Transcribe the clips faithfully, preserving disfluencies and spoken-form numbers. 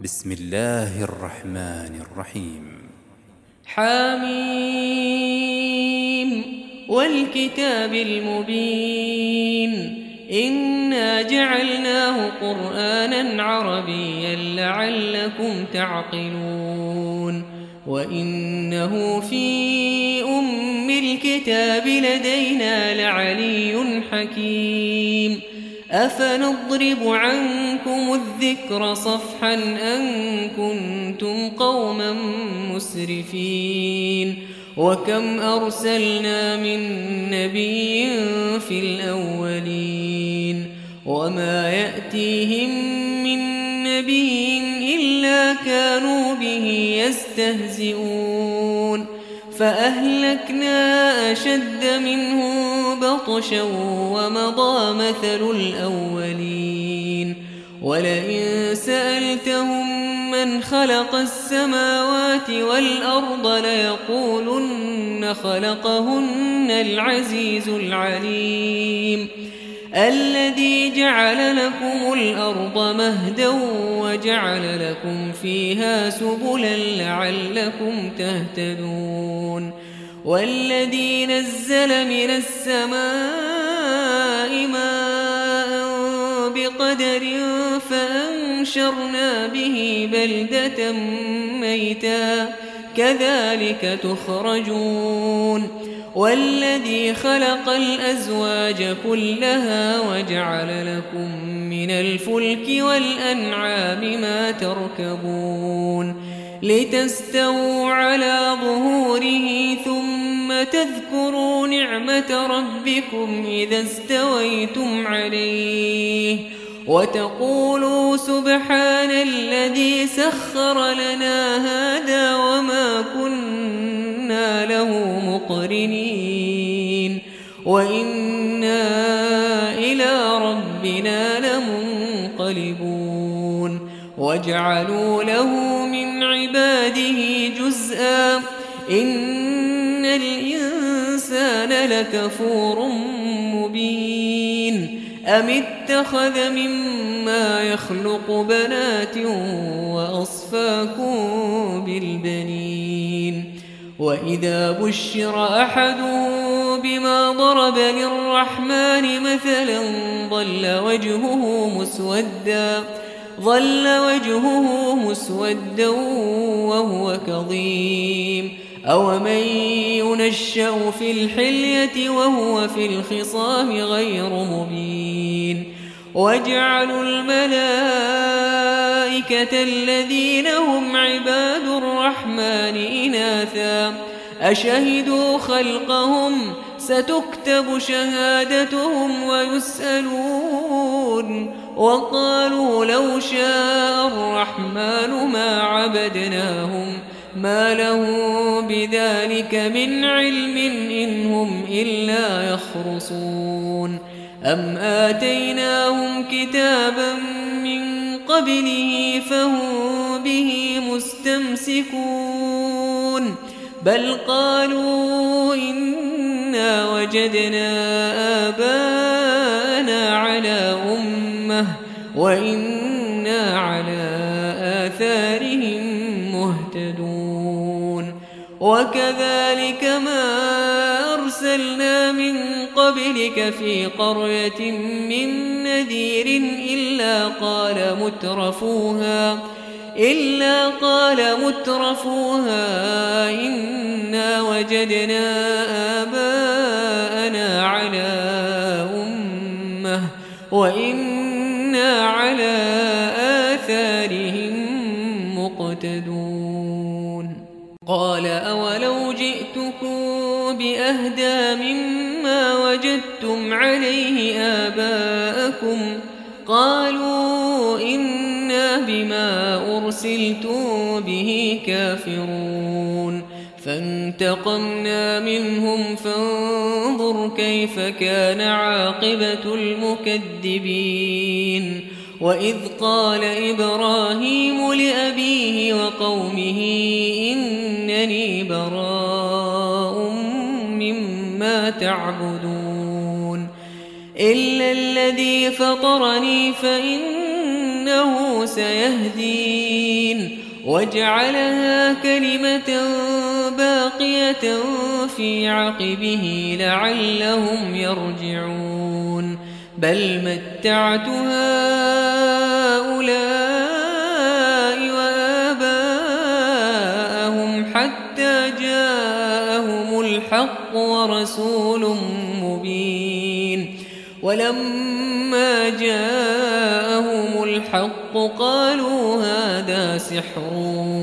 بسم الله الرحمن الرحيم. حميم والكتاب المبين إنا جعلناه قرآنا عربيا لعلكم تعقلون وإنه في أم الكتاب لدينا لعلي حكيم أفنضرب عنكم الذكر صفحا أن كنتم قوما مسرفين وكم أرسلنا من نبي في الأولين وما يأتيهم من نبي إلا كانوا به يستهزئون فأهلكنا أشد منهم بطشا ومضى مثل الأولين ولئن سألتهم من خلق السماوات والأرض ليقولن خلقهن العزيز العليم الذي جعل لكم الأرض مهدا وجعل لكم فيها سبلا لعلكم تهتدون والذي نزل من السماء ماء بقدر فأنشرنا به بلدة ميتا كذلك تخرجون والذي خلق الأزواج كلها وجعل لكم من الفلك والأنعام ما تركبون لتستووا على ظهوره ثم تذكروا نعمة ربكم إذا استويتم عليه وتقولوا سبحان الذي سخر لنا هذا وما كنا له مقرنين وإنا إلى ربنا لمنقلبون وجعلوا له من عباده جزءا إن الإنسان لكفور مبين أم اتخذ مما يخلق بنات وأصفاكم بالبنين وإذا بشر أحدهم بما ضرب للرحمن مثلا ظل وجهه مسودا ظل وجهه مسودا وهو كظيم أومن ينشأ في الحلية وهو في الخصام غير مبين وجعلوا الملائكة الذين هم عباد الرحمن إناثا أشهدوا خلقهم ستكتب شهادتهم ويسألون وقالوا لو شاء الرحمن ما عبدناهم ما له بذلك من علم إن هم إلا يخرصون أم آتيناهم كتابا من قبله فهم به مستمسكون بل قالوا إنا وجدنا آباءنا على أمة وإنا على آثارهم مهتدون وكذلك ما أرسلنا من قبلك في قرية من نذير إلا قال مترفوها إلا قال مترفوها إنا وجدنا آباءنا على أمة وإنا على آثارهم مقتدون قال أولو جئتكم بأهدى مما وجدتم عليه آباءكم قالوا إنا بما أرسلتم به كافرون فانتقمنا منهم فانظر كيف كان عاقبة المكذبين وإذ قال إبراهيم لأبيه وقومه إنني براء مما تعبدون إلا الذي فطرني فإنه سيهدين وجعلها كلمة باقية في عقبه لعلهم يرجعون بل متعت هؤلاء وآباءهم حتى جاءهم الحق ورسول مبين ولما جاءهم الحق قالوا هذا سحر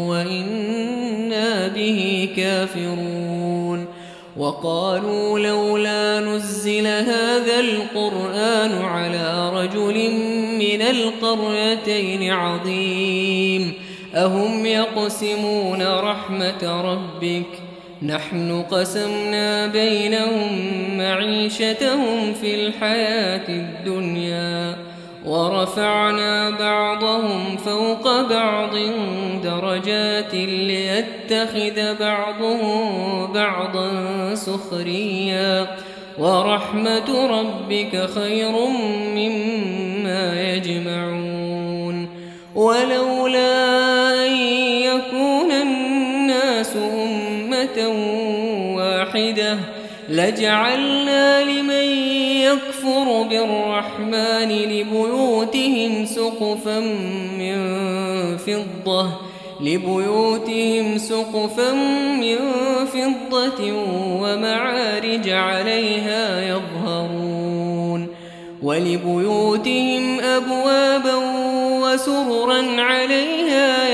وإنا به كافرون وقالوا لولا نزل هذا القرآن على رجل من القريتين عظيم أهم يقسمون رحمة ربك نحن قسمنا بينهم معيشتهم في الحياة الدنيا ورفعنا بعضهم فوق بعض درجات ليتخذ بعضهم بعضا سخريا ورحمة ربك خير مما يجمعون ولولا أن يكون الناس أمة واحدة لجعلنا لمن يكفر بالرحمن لبيوتهم سقفا من فضة لبيوتهم سقفا من فضة ومعارج عليها يظهرون ولبيوتهم أبوابا وسررا عليها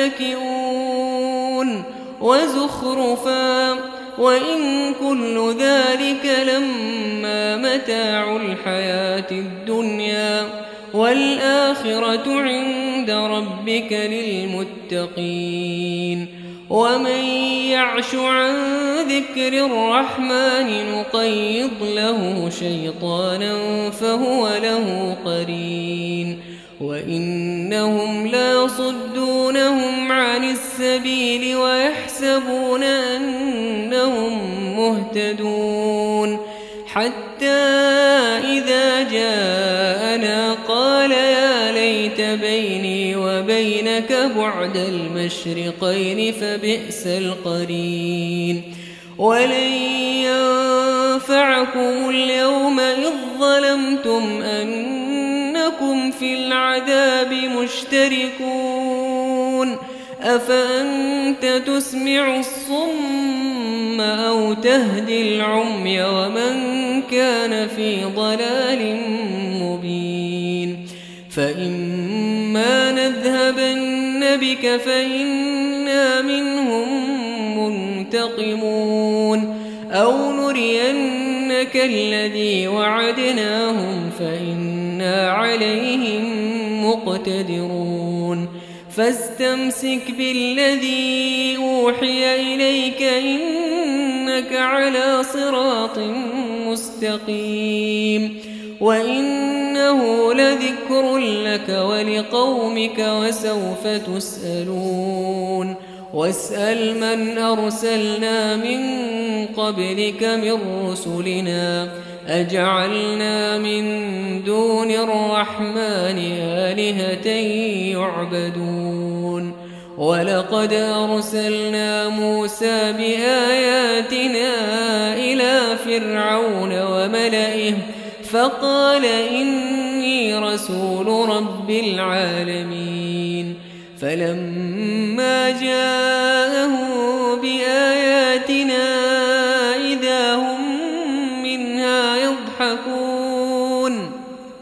يتكئون وزخرفا وإن كل ذلك لما متاع الحياة الدنيا والآخرة عند ربك للمتقين ومن يعش عن ذكر الرحمن نقيض له شيطانا فهو له قرين وإنهم ليصدونهم عن السبيل ويحسبون أنهم مهتدون حتى إذا جاءنا قال يا ليت بيني وبينك بعد المشرقين فبئس القرين ولن ينفعكم اليوم إذ ظلمتم أنكم في العذاب مشتركون أفأنت تسمع الصم أو تهدي العمي ومن كان في ضلال مبين فإما نذهبن بك فإنا منهم منتقمون أو نرينك الذي وعدناهم فإنا عليهم مقتدرون فاستمسك بالذي أوحي إليك إنك على صراط مستقيم وإنه لذكر لك ولقومك وسوف تسألون واسأل من أرسلنا من قبلك من رسلنا أجعلنا من دون الرحمن آلهة يعبدون ولقد أرسلنا موسى بآياتنا إلى فرعون وملئه فقال إني رسول رب العالمين فلما جاءه بآياتنا إذا هم منها يضحكون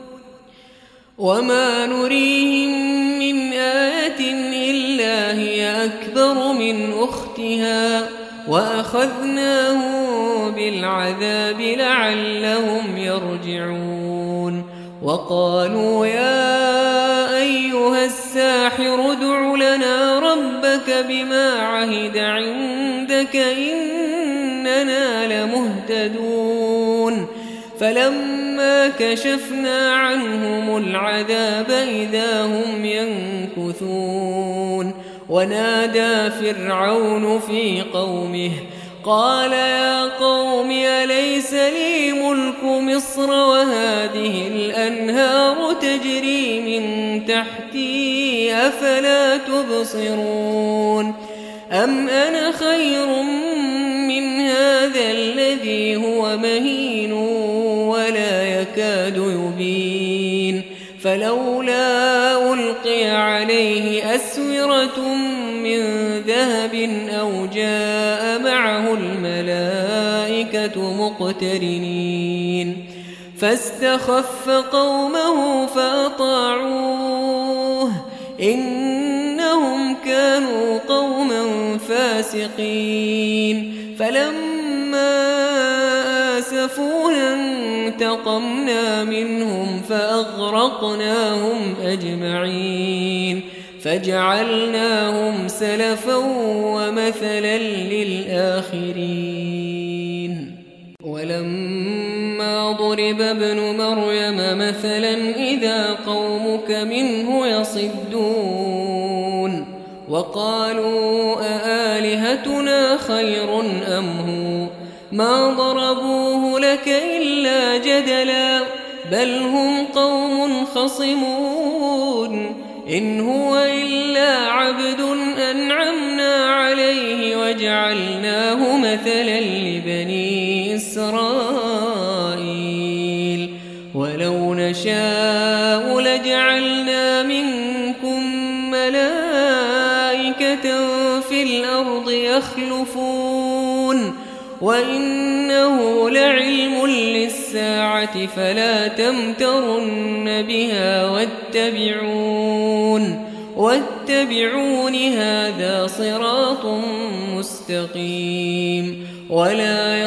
وما نريهم من آية إلا هي أكبر من أختها وأخذناهم بالعذاب لعلهم يرجعون وقالوا يا أيها الساحر ادع لنا ربك بما عهد عندك إننا لمهتدون فلما كشفنا عنهم العذاب إذا هم ينكثون ونادى فرعون في قومه قال يا قوم أليس لي ملك مصر وهذه الأنهار تجري من تحتي أفلا تبصرون أم أنا خير من هذا الذي هو مهين ولا يكاد يبين فلولا ألقي عليه أسورة من ذهب أو جاء معه الملائكة مقترنين فاستخف قومه فأطاعوه إنهم كانوا قوما فاسقين فلما آسفونا انتقمنا منهم فأغرقناهم أجمعين فجعلناهم سلفا ومثلا للآخرين ولما ضرب ابن مريم مثلا إذا قومك منه يصدون وقالوا أآلهتنا خير أم هو ما ضربوه لك إلا جدلا بل هم قوم خصمون إن هو إلا عبد أنعمنا عليه وجعلناه مثلا لبني إسرائيل ولو نشاء لجعلنا منكم ملائكة في الأرض يخلفون وإنه لعلم للساعة فلا تمترن بها واتبعون واتبعون هذا صراط مستقيم ولا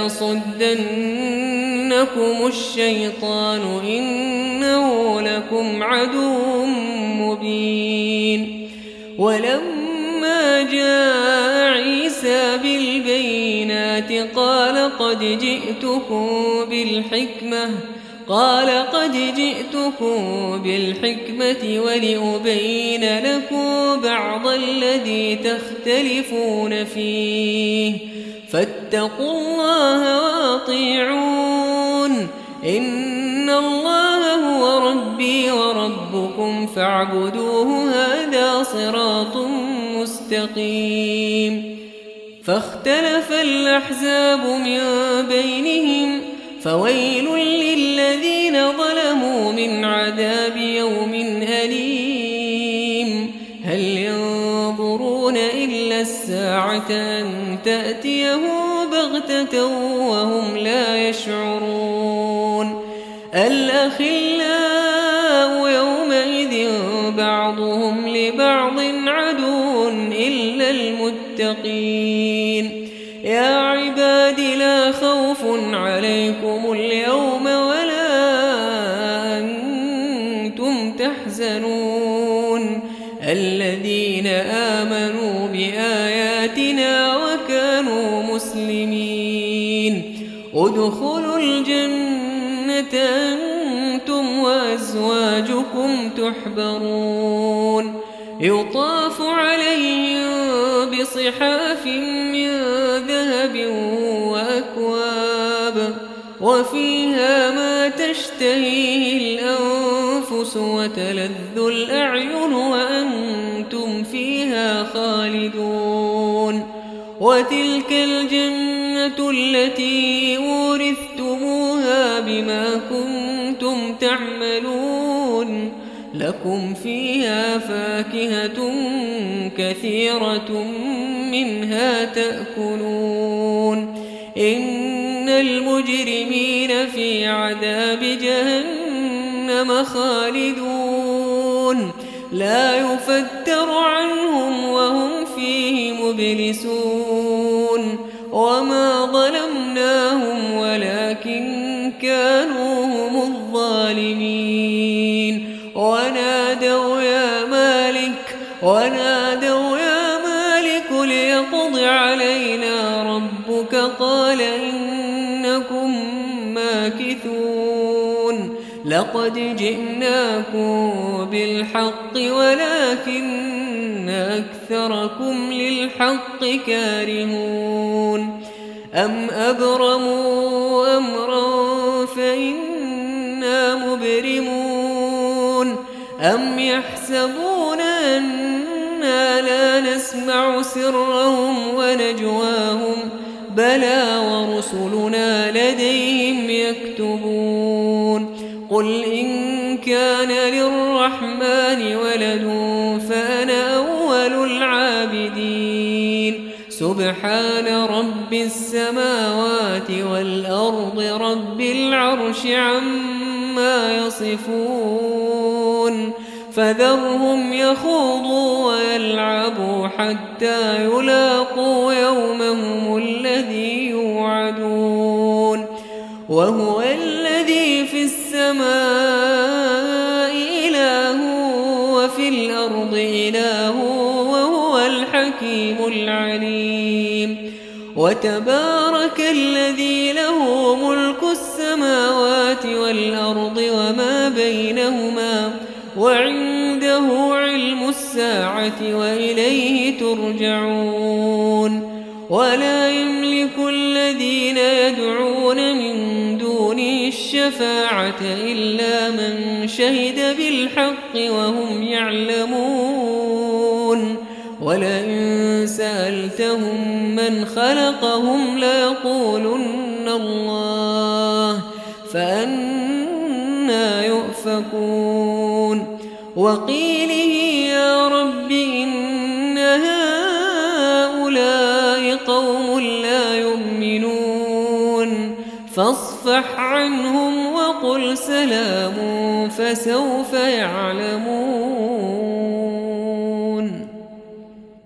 يصدنكم الشيطان إنه لكم عدو مبين ولما جاء عيسى بالبينات قال قد جئتكم بالحكمة قال قد جئتكم بالحكمة ولأبين لكم بعض الذي تختلفون فيه فاتقوا الله وأطيعون إن الله هو ربي وربكم فاعبدوه هذا صراط مستقيم فاختلف الأحزاب من بينهم فويل للذين ظلموا من عذاب يوم أليم هل ينظرون إلا الساعة أن تأتيهم بغتة وهم لا يشعرون الأخلاء يومئذ بعضهم لبعض عدو إلا المتقين يا عباد لا خوف عليكم اليوم ولا أنتم تحزنون الذين آمنوا بآياتنا وكانوا مسلمين ادخلوا الجنة أنتم وأزواجكم تحبرون يطاف عليهم بصحاف من ذهب وأكواب وفيها ما تشتهيه الأنفس وتلذ الأعين وأنتم فيها خالدون وتلك الجنة التي أورثتموها بما كنتم تعملون لكم فيها فاكهة كثيرة منها تأكلون إن المجرمين في عذاب جهنم خالدون لا يفتر عنهم وهم فيه مبلسون وما ظلمناهم ولكن كانوا هم الظالمين ونادوا يا مالك ونادوا يا مالك ليقض علينا ربك قال إنكم ماكثون لقد جئناكم بالحق ولكن أكثركم للحق كارهون أم أبرموا أمرا فإنا مبرمون أم يحسبون أنا لا نسمع سرهم ونجواهم بلى ورسلنا لديهم يكتبون قل إن كان للرحمن ولد فأنا أول العابدين سبحان رب السماوات والأرض رب العرش عما يصفون فذرهم يخوضوا ويلعبوا حتى يلاقوا يومهم الذي يوعدون وهو الذي في السماء إله وفي الأرض إله وهو الحكيم العليم وتبارك الذي له ملك السماوات والأرض وما بينهما وعنده علم الساعة وإليه ترجعون ولا يملك الذين يدعون من دونه الشفاعة إلا من شهد بالحق وهم يعلمون ولئن سألتهم من خلقهم ليقولن الله فأنى يؤفكون وقيله يا رب إن هؤلاء قوم لا يؤمنون فاصفح عنهم وقل سلام فسوف يعلمون.